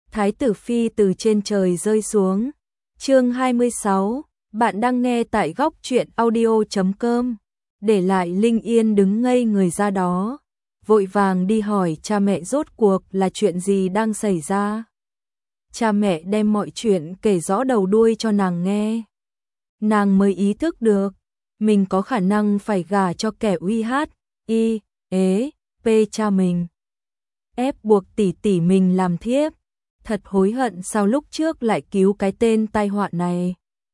Thái tử phi từ trên trời rơi xuống. Chương 26, bạn đang nghe tại góc truyện audio.com. Để lại Linh Yên đứng ngây người ra đó, vội vàng đi hỏi cha mẹ rốt cuộc là chuyện gì đang xảy ra. Cha mẹ đem mọi chuyện kể rõ đầu đuôi cho nàng nghe. Nàng mới ý thức được, mình có khả năng phải gả cho kẻ uy hát, y, ế, p cha mình. Ép buộc tỷ tỷ mình làm thiếp. Thật hối hận sao lúc trước lại cứu cái tên tai họa này.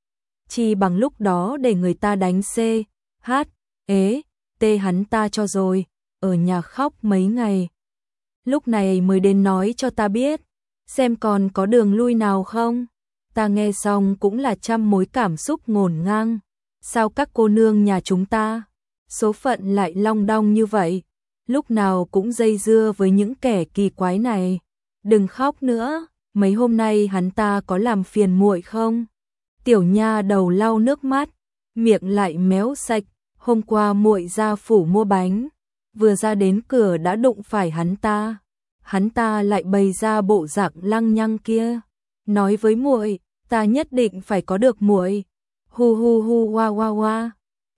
Chỉ bằng lúc đó để người ta đánh c, h, ế, t hắn ta cho rồi, ở nhà khóc mấy ngày. Lúc này mới đến nói cho ta biết, xem còn có đường lui nào không. Ta nghe xong cũng là trăm mối cảm xúc ngổn ngang. Sao các cô nương nhà chúng ta, số phận lại long đong như vậy, lúc nào cũng dây dưa với những kẻ kỳ quái này. Đừng khóc nữa, mấy hôm nay hắn ta có làm phiền muội không? Tiểu nha đầu lau nước mắt, miệng lại méo sạch. Hôm qua muội ra phủ mua bánh, vừa ra đến cửa đã đụng phải hắn ta. Hắn ta lại bày ra bộ dạng lăng nhăng kia, nói với muội, ta nhất định phải có được muội. Hu hu hu wa wa wa.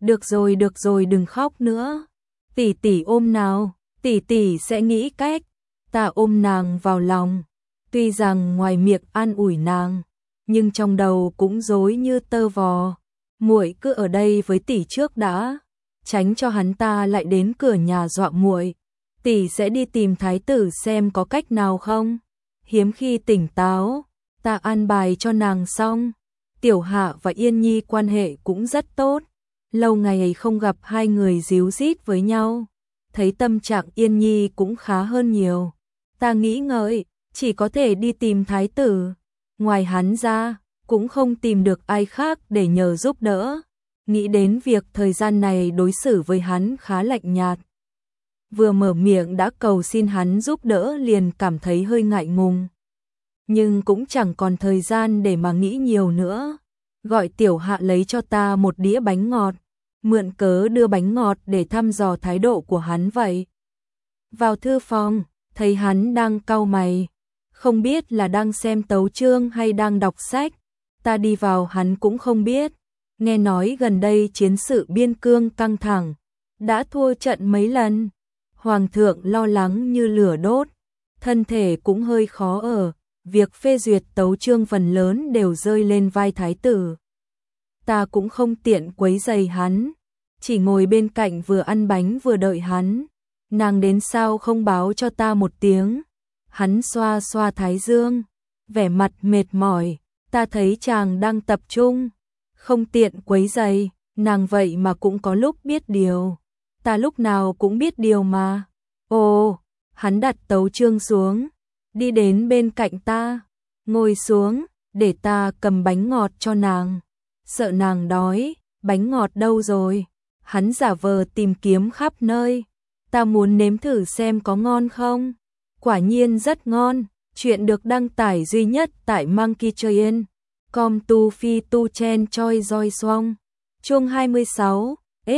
Được rồi đừng khóc nữa. Tỷ tỷ ôm nào, tỷ tỷ sẽ nghĩ cách. Ta ôm nàng vào lòng, tuy rằng ngoài miệng an ủi nàng, nhưng trong đầu cũng rối như tơ vò. Muội cứ ở đây với tỷ trước đã, tránh cho hắn ta lại đến cửa nhà dọa muội. Tỷ sẽ đi tìm thái tử xem có cách nào không. Hiếm khi tỉnh táo, ta an bài cho nàng xong. Tiểu Hạ và Yên Nhi quan hệ cũng rất tốt, lâu ngày không gặp hai người díu dít với nhau, thấy tâm trạng Yên Nhi cũng khá hơn nhiều. Ta nghĩ ngợi, chỉ có thể đi tìm thái tử, ngoài hắn ra, cũng không tìm được ai khác để nhờ giúp đỡ. Nghĩ đến việc thời gian này đối xử với hắn khá lạnh nhạt, vừa mở miệng đã cầu xin hắn giúp đỡ liền cảm thấy hơi ngại ngùng. Nhưng cũng chẳng còn thời gian để mà nghĩ nhiều nữa. Gọi Tiểu Hạ lấy cho ta một đĩa bánh ngọt, mượn cớ đưa bánh ngọt để thăm dò thái độ của hắn vậy. Vào thư phòng, thấy hắn đang cau mày, không biết là đang xem tấu chương hay đang đọc sách. Ta đi vào hắn cũng không biết. Nghe nói gần đây chiến sự biên cương căng thẳng, đã thua trận mấy lần. Hoàng thượng lo lắng như lửa đốt, thân thể cũng hơi khó ở. Việc phê duyệt tấu chương phần lớn đều rơi lên vai thái tử. Ta cũng không tiện quấy rầy hắn, chỉ ngồi bên cạnh vừa ăn bánh vừa đợi hắn. Nàng đến sao không báo cho ta một tiếng? Hắn xoa xoa thái dương, vẻ mặt mệt mỏi. Ta thấy chàng đang tập trung, không tiện quấy rầy. Nàng vậy mà cũng có lúc biết điều. Ta lúc nào cũng biết điều mà. Ồ, hắn đặt tấu chương xuống, đi đến bên cạnh ta, ngồi xuống, để ta cầm bánh ngọt cho nàng. Sợ nàng đói, bánh ngọt đâu rồi? Hắn giả vờ tìm kiếm khắp nơi. Ta muốn nếm thử xem có ngon không? Quả nhiên rất ngon. Chuyện được đăng tải duy nhất tại monkeytrain.com tu phi tu chen choi roi xoong. Chương 26,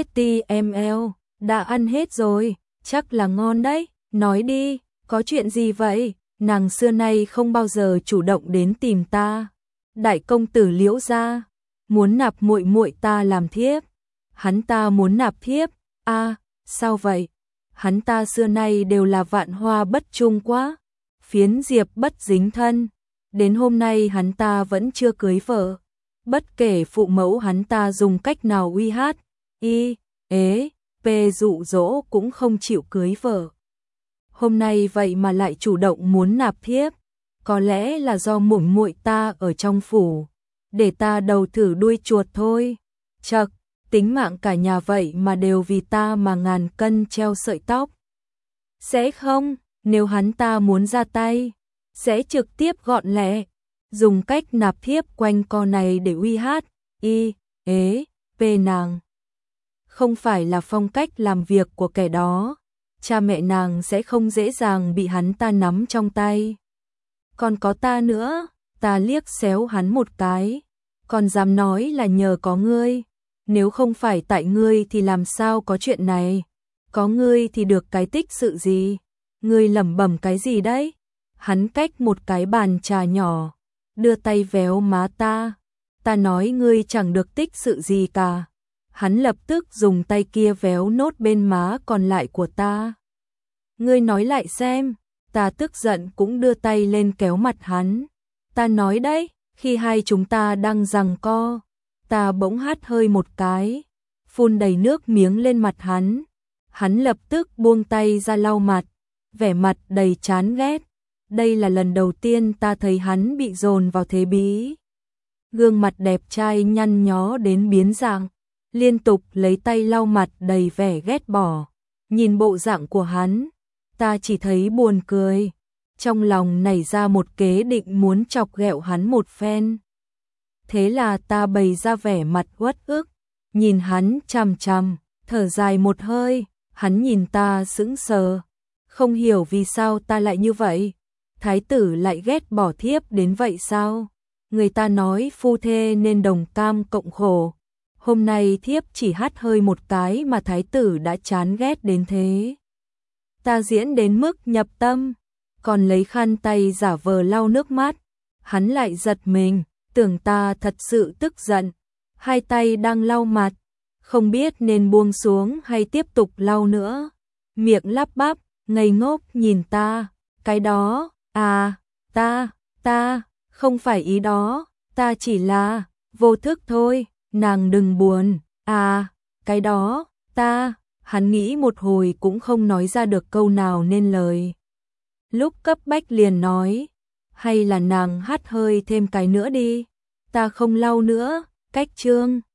HTML, đã ăn hết rồi, chắc là ngon đấy, nói đi, có chuyện gì vậy? Nàng xưa nay không bao giờ chủ động đến tìm ta. Đại công tử Liễu gia muốn nạp muội muội ta làm thiếp. Hắn ta muốn nạp thiếp? À, sao vậy? Hắn ta xưa nay đều là vạn hoa bất chung quá, phiến diệp bất dính thân. Đến hôm nay hắn ta vẫn chưa cưới vợ. Bất kể phụ mẫu hắn ta dùng cách nào uy hát, y, ế, p dụ dỗ cũng không chịu cưới vợ. Hôm nay vậy mà lại chủ động muốn nạp thiếp, có lẽ là do muội muội ta ở trong phủ, để ta đầu thử đuôi chuột thôi. Chậc, tính mạng cả nhà vậy mà đều vì ta mà ngàn cân treo sợi tóc. Sẽ không, nếu hắn ta muốn ra tay, sẽ trực tiếp gọn lẹ, dùng cách nạp thiếp quanh co này để uy hát, y, ế, p nàng. Không phải là phong cách làm việc của kẻ đó. Cha mẹ nàng sẽ không dễ dàng bị hắn ta nắm trong tay. Còn có ta nữa, ta liếc xéo hắn một cái, còn dám nói là nhờ có ngươi. Nếu không phải tại ngươi thì làm sao có chuyện này? Có ngươi thì được cái tích sự gì? Ngươi lẩm bẩm cái gì đấy? Hắn cách một cái bàn trà nhỏ, đưa tay véo má ta. Ta nói ngươi chẳng được tích sự gì cả. Hắn lập tức dùng tay kia véo nốt bên má còn lại của ta. Ngươi nói lại xem. Ta tức giận cũng đưa tay lên kéo mặt hắn. Ta nói đấy, khi hai chúng ta đang giằng co, ta bỗng hắt hơi một cái, phun đầy nước miếng lên mặt hắn. Hắn lập tức buông tay ra lau mặt, vẻ mặt đầy chán ghét. Đây là lần đầu tiên ta thấy hắn bị dồn vào thế bí. Gương mặt đẹp trai nhăn nhó đến biến dạng, liên tục lấy tay lau mặt đầy vẻ ghét bỏ. Nhìn bộ dạng của hắn, ta chỉ thấy buồn cười, trong lòng nảy ra một kế định muốn chọc ghẹo hắn một phen. Thế là ta bày ra vẻ mặt uất ức, nhìn hắn chằm chằm, thở dài một hơi. Hắn nhìn ta sững sờ, không hiểu vì sao ta lại như vậy. Thái tử lại ghét bỏ thiếp đến vậy sao? Người ta nói phu thê nên đồng cam cộng khổ. Hôm nay thiếp chỉ hắt hơi một cái mà thái tử đã chán ghét đến thế. Ta diễn đến mức nhập tâm, còn lấy khăn tay giả vờ lau nước mắt. Hắn lại giật mình, tưởng ta thật sự tức giận. Hai tay đang lau mặt, không biết nên buông xuống hay tiếp tục lau nữa. Miệng lắp bắp, ngây ngốc nhìn ta. Cái đó, à, ta, không phải ý đó, ta chỉ là vô thức thôi, nàng đừng buồn. À, cái đó, hắn nghĩ một hồi cũng không nói ra được câu nào nên lời. Lúc cấp bách liền nói, hay là nàng hắt hơi thêm cái nữa đi, ta không lau nữa. Cách chương